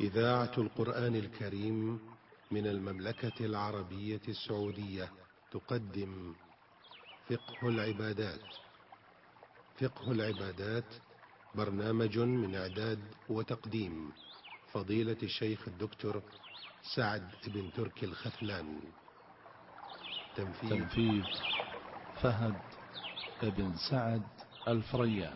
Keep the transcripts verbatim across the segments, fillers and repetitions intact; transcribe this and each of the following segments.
إذاعة القرآن الكريم من المملكة العربية السعودية تقدم فقه العبادات. فقه العبادات برنامج من إعداد وتقديم فضيلة الشيخ الدكتور سعد بن تركي الختلان. تنفيذ, تنفيذ فهد بن سعد الفريان.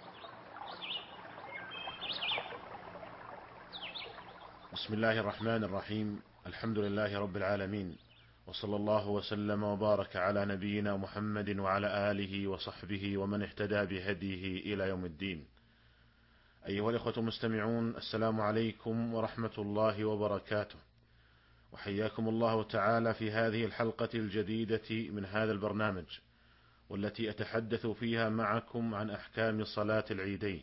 بسم الله الرحمن الرحيم. الحمد لله رب العالمين، وصلى الله وسلم وبارك على نبينا محمد وعلى آله وصحبه ومن اهتدى بهديه إلى يوم الدين. أيها الإخوة المستمعون، السلام عليكم ورحمة الله وبركاته، وحياكم الله تعالى في هذه الحلقة الجديدة من هذا البرنامج، والتي أتحدث فيها معكم عن أحكام صلاة العيدين.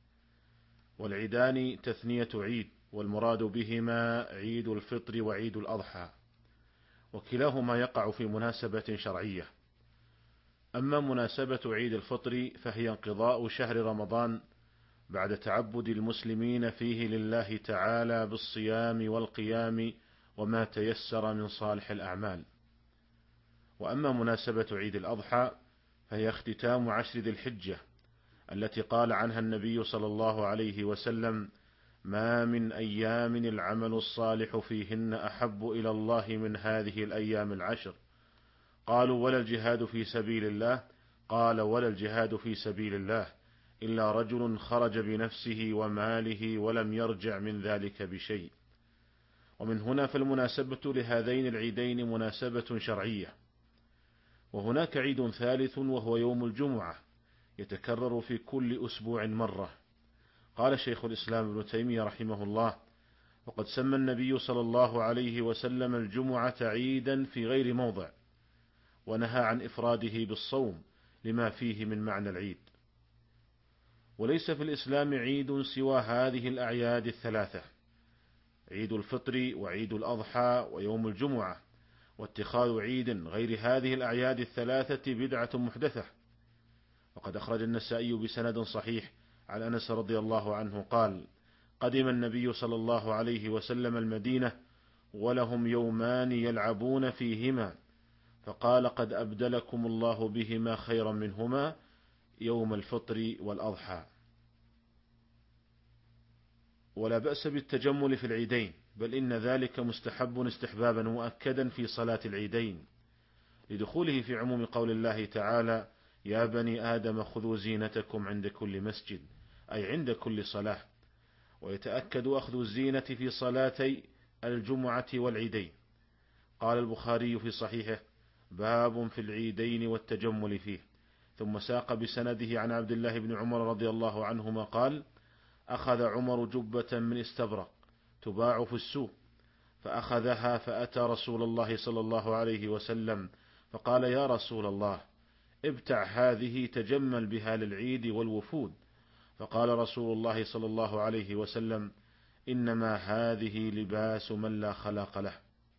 والعيدان تثنية عيد، والمراد بهما عيد الفطر وعيد الأضحى، وكلاهما يقع في مناسبة شرعية. أما مناسبة عيد الفطر فهي انقضاء شهر رمضان بعد تعبد المسلمين فيه لله تعالى بالصيام والقيام وما تيسر من صالح الأعمال. وأما مناسبة عيد الأضحى فهي اختتام عشر ذي الحجة، التي قال عنها النبي صلى الله عليه وسلم: ما من أيام العمل الصالح فيهن أحب إلى الله من هذه الأيام العشر. قالوا: ولا الجهاد في سبيل الله؟ قال: ولا الجهاد في سبيل الله إلا رجل خرج بنفسه وماله ولم يرجع من ذلك بشيء. ومن هنا فالمناسبة لهذين العيدين مناسبة شرعية. وهناك عيد ثالث وهو يوم الجمعة، يتكرر في كل أسبوع مرة. قال شيخ الإسلام ابن تيمية رحمه الله: وقد سمى النبي صلى الله عليه وسلم الجمعة عيدا في غير موضع، ونهى عن إفراده بالصوم لما فيه من معنى العيد. وليس في الإسلام عيد سوى هذه الأعياد الثلاثة: عيد الفطر وعيد الأضحى ويوم الجمعة. واتخاذ عيد غير هذه الأعياد الثلاثة بدعة محدثة. وقد أخرج النسائي بسند صحيح عن أنس رضي الله عنه قال: قدم النبي صلى الله عليه وسلم المدينة ولهم يومان يلعبون فيهما، فقال: قد أبدلكم الله بهما خيرا منهما، يوم الفطر والأضحى. ولا بأس بالتجمل في العيدين، بل إن ذلك مستحب استحبابا مؤكدا في صلاة العيدين، لدخوله في عموم قول الله تعالى: يا بني آدم خذوا زينتكم عند كل مسجد، أي عند كل صلاة. ويتأكد أخذ الزينة في صلاتي الجمعة والعيدين. قال البخاري في صحيحه: باب في العيدين والتجمل فيه. ثم ساق بسنده عن عبد الله بن عمر رضي الله عنهما قال: أخذ عمر جبة من استبرق تباع في السوق، فأخذها فأتى رسول الله صلى الله عليه وسلم فقال: يا رسول الله، ابتع هذه تجمل بها للعيد والوفود. فقال رسول الله صلى الله عليه وسلم: إنما هذه لباس من لا خلاق له.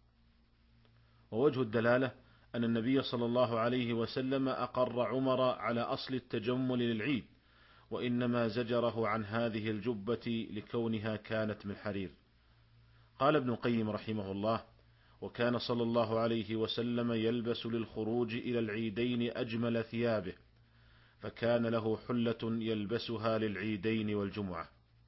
ووجه الدلالة أن النبي صلى الله عليه وسلم أقر عمر على أصل التجمل للعيد، وإنما زجره عن هذه الجبة لكونها كانت من حرير. قال ابن القيم رحمه الله: وكان صلى الله عليه وسلم يلبس للخروج إلى العيدين أجمل ثيابه، فكان له حلة يلبسها للعيدين والجمعة.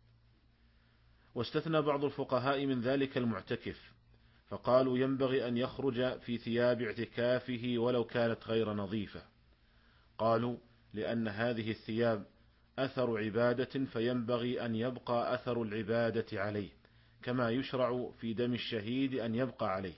واستثنى بعض الفقهاء من ذلك المعتكف، فقالوا ينبغي أن يخرج في ثياب اعتكافه ولو كانت غير نظيفة. قالوا لأن هذه الثياب أثر عبادة، فينبغي أن يبقى أثر العبادة عليه، كما يشرع في دم الشهيد أن يبقى عليه.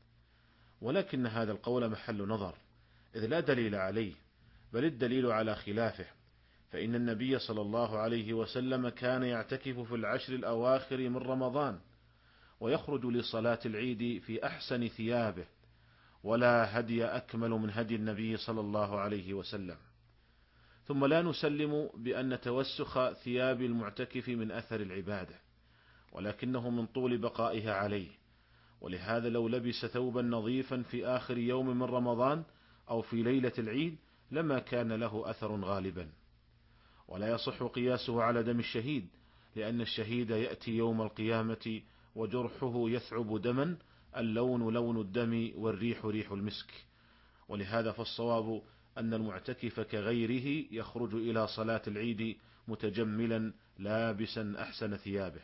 ولكن هذا القول محل نظر، إذ لا دليل عليه، بل الدليل على خلافه. فإن النبي صلى الله عليه وسلم كان يعتكف في العشر الأواخر من رمضان، ويخرج لصلاة العيد في أحسن ثيابه، ولا هدي أكمل من هدي النبي صلى الله عليه وسلم. ثم لا نسلم بأن توسخ ثياب المعتكف من أثر العبادة، ولكنه من طول بقائها عليه. ولهذا لو لبس ثوبا نظيفا في آخر يوم من رمضان أو في ليلة العيد لما كان له أثر غالبا. ولا يصح قياسه على دم الشهيد، لأن الشهيد يأتي يوم القيامة وجرحه يثعب دما، اللون لون الدم والريح ريح المسك. ولهذا فالصواب أن المعتكف كغيره يخرج إلى صلاة العيد متجملا لابسا أحسن ثيابه.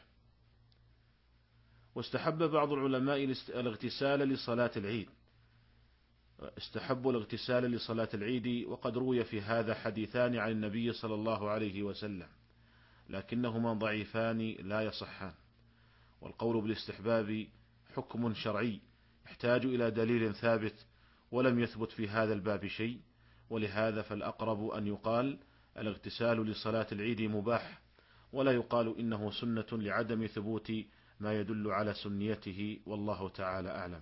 واستحب بعض العلماء الاغتسال لصلاة العيد استحبوا الاغتسال لصلاة العيد، وقد روي في هذا حديثان عن النبي صلى الله عليه وسلم، لكنهما ضعيفان لا يصحان. والقول بالاستحباب حكم شرعي يحتاج إلى دليل ثابت، ولم يثبت في هذا الباب شيء، ولهذا فالأقرب أن يقال الاغتسال لصلاة العيد مباح، ولا يقال إنه سنة لعدم ثبوت ما يدل على سنيته، والله تعالى أعلم.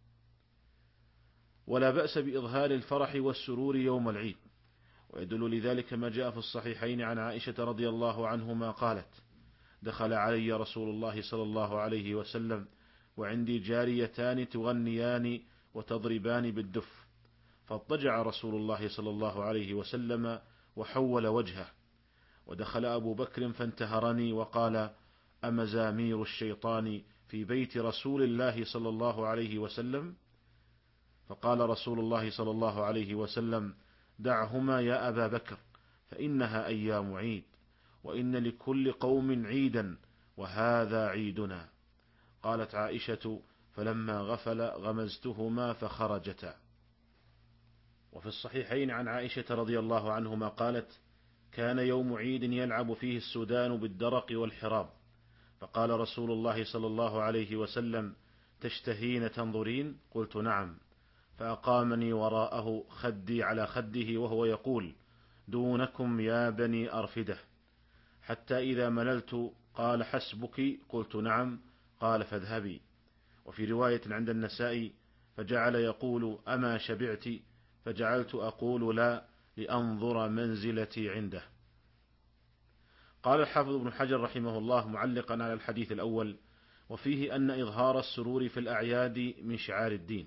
ولا بأس بإظهار الفرح والسرور يوم العيد، ويدل لذلك ما جاء في الصحيحين عن عائشة رضي الله عنهما قالت: دخل علي رسول الله صلى الله عليه وسلم وعندي جاريتان تغنيان وتضربان بالدف، فاضطجع رسول الله صلى الله عليه وسلم وحول وجهه، ودخل أبو بكر فانتهرني وقال: أمزامير الشيطان في بيت رسول الله صلى الله عليه وسلم؟ فقال رسول الله صلى الله عليه وسلم: دعهما يا أبا بكر، فإنها أيام عيد، وإن لكل قوم عيدا، وهذا عيدنا. قالت عائشة: فلما غفل غمزتهما فخرجتا. وفي الصحيحين عن عائشة رضي الله عنهما قالت: كان يوم عيد يلعب فيه السودان بالدرق والحراب، فقال رسول الله صلى الله عليه وسلم: تشتهين تنظرين؟ قلت: نعم. فأقامني وراءه خدي على خده وهو يقول: دونكم يا بني أرفدة، حتى إذا مللت قال: حسبك؟ قلت: نعم. قال: فاذهبي. وفي رواية عند النسائي: فجعل يقول: أما شبعت؟ فجعلت أقول: لا، لأنظر منزلتي عنده. قال الحافظ ابن حجر رحمه الله معلقا على الحديث الأول: وفيه أن إظهار السرور في الأعياد من شعار الدين.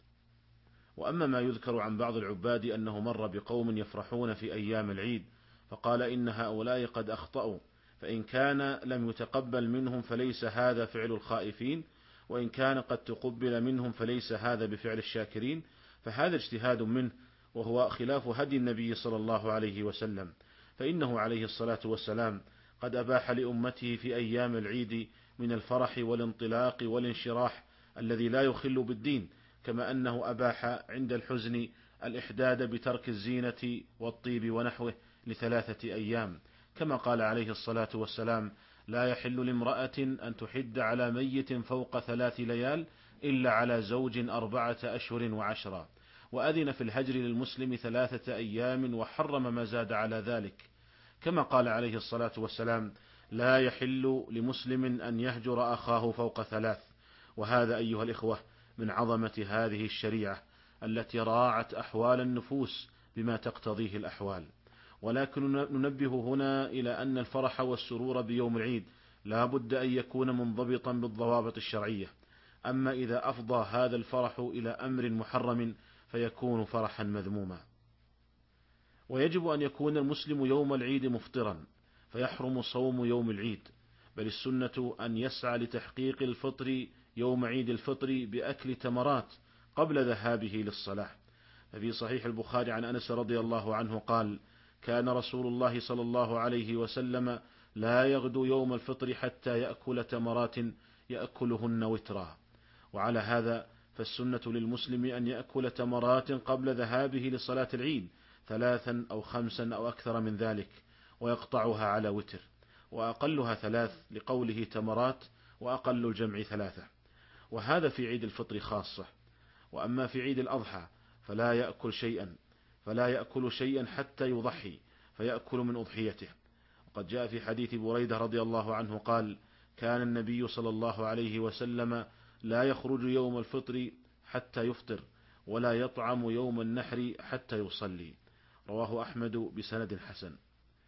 وأما ما يذكر عن بعض العباد أنه مر بقوم يفرحون في أيام العيد فقال: إن هؤلاء قد أخطأوا، فإن كان لم يتقبل منهم فليس هذا فعل الخائفين، وإن كان قد تقبل منهم فليس هذا بفعل الشاكرين، فهذا اجتهاد منه، وهو خلاف هدي النبي صلى الله عليه وسلم، فإنه عليه الصلاة والسلام قد أباح لأمته في أيام العيد من الفرح والانطلاق والانشراح الذي لا يخل بالدين، كما أنه أباح عند الحزن الإحداد بترك الزينة والطيب ونحوه لثلاثة أيام، كما قال عليه الصلاة والسلام: لا يحل لامرأة أن تحد على ميت فوق ثلاث ليال إلا على زوج أربعة أشهر وعشرا، وأذن في الهجر للمسلم ثلاثة أيام وحرم ما زاد على ذلك، كما قال عليه الصلاة والسلام: لا يحل لمسلم أن يهجر أخاه فوق ثلاث. وهذا أيها الإخوة من عظمة هذه الشريعة التي راعت أحوال النفوس بما تقتضيه الأحوال. ولكن ننبه هنا إلى أن الفرح والسرور بيوم العيد لا بد أن يكون منضبطا بالضوابط الشرعية، أما إذا أفضى هذا الفرح إلى أمر محرم فيكون فرحا مذموما. ويجب أن يكون المسلم يوم العيد مفطرا، فيحرم صوم يوم العيد، بل السنة أن يسعى لتحقيق الفطر يوم عيد الفطر بأكل تمرات قبل ذهابه للصلاة. ففي صحيح البخاري عن أنس رضي الله عنه قال: كان رسول الله صلى الله عليه وسلم لا يغدو يوم الفطر حتى يأكل تمرات يأكلهن وترا. وعلى هذا فالسنة للمسلم أن يأكل تمرات قبل ذهابه لصلاة العيد ثلاثا أو خمسا أو أكثر من ذلك، ويقطعها على وتر، وأقلها ثلاث لقوله تمرات، وأقل الجمع ثلاثة. وهذا في عيد الفطر خاصة. وأما في عيد الأضحى فلا يأكل شيئا فلا يأكل شيئا حتى يضحي فيأكل من أضحيته. وقد جاء في حديث بريدة رضي الله عنه قال: كان النبي صلى الله عليه وسلم لا يخرج يوم الفطر حتى يفطر، ولا يطعم يوم النحر حتى يصلي. رواه أحمد بسند حسن.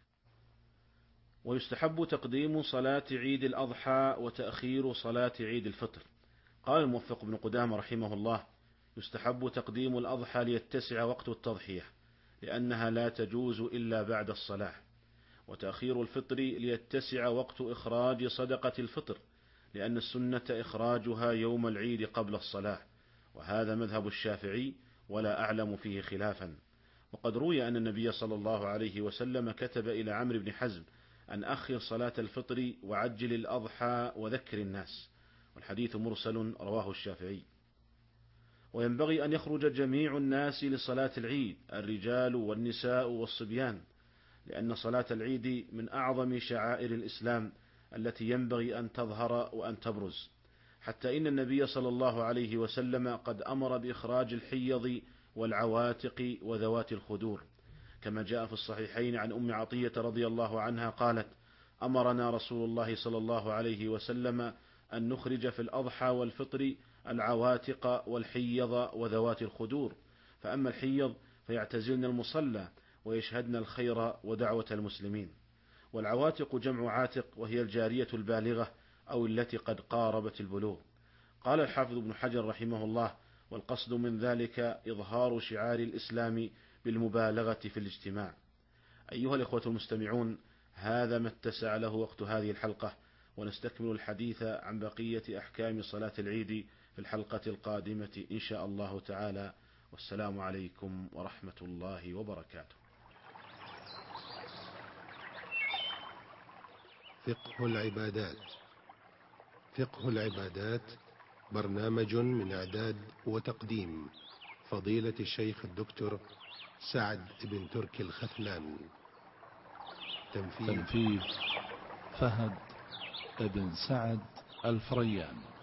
ويستحب تقديم صلاة عيد الأضحى وتأخير صلاة عيد الفطر. قال الموفق بن قدامة رحمه الله: يستحب تقديم الأضحى ليتسع وقت التضحية، لأنها لا تجوز إلا بعد الصلاة، وتأخير الفطر ليتسع وقت إخراج صدقة الفطر، لأن السنة إخراجها يوم العيد قبل الصلاة، وهذا مذهب الشافعي ولا أعلم فيه خلافا. وقد روي أن النبي صلى الله عليه وسلم كتب إلى عمرو بن حزم أن أخر صلاة الفطر وعجل الأضحى وذكر الناس، والحديث مرسل رواه الشافعي. وينبغي أن يخرج جميع الناس لصلاة العيد، الرجال والنساء والصبيان، لأن صلاة العيد من أعظم شعائر الإسلام التي ينبغي أن تظهر وأن تبرز، حتى إن النبي صلى الله عليه وسلم قد أمر بإخراج الحيض والعواتق وذوات الخدور، كما جاء في الصحيحين عن أم عطية رضي الله عنها قالت: أمرنا رسول الله صلى الله عليه وسلم أن نخرج في الأضحى والفطر العواتق والحيض وذوات الخدور، فأما الحيض فيعتزلن المصلى ويشهدن الخير ودعوة المسلمين، والعواتق جمع عاتق وهي الجارية البالغة أو التي قد قاربت البلوغ. قال الحافظ ابن حجر رحمه الله: والقصد من ذلك إظهار شعار الإسلام بالمبالغة في الاجتماع. أيها الإخوة المستمعون، هذا ما اتسع له وقت هذه الحلقة، ونستكمل الحديث عن بقية أحكام صلاة العيد في الحلقة القادمة إن شاء الله تعالى، والسلام عليكم ورحمة الله وبركاته. فقه العبادات. فقه العبادات برنامج من إعداد وتقديم فضيلة الشيخ الدكتور سعد بن تركي الخثلان. تنفيذ فهد بن سعد الفريان.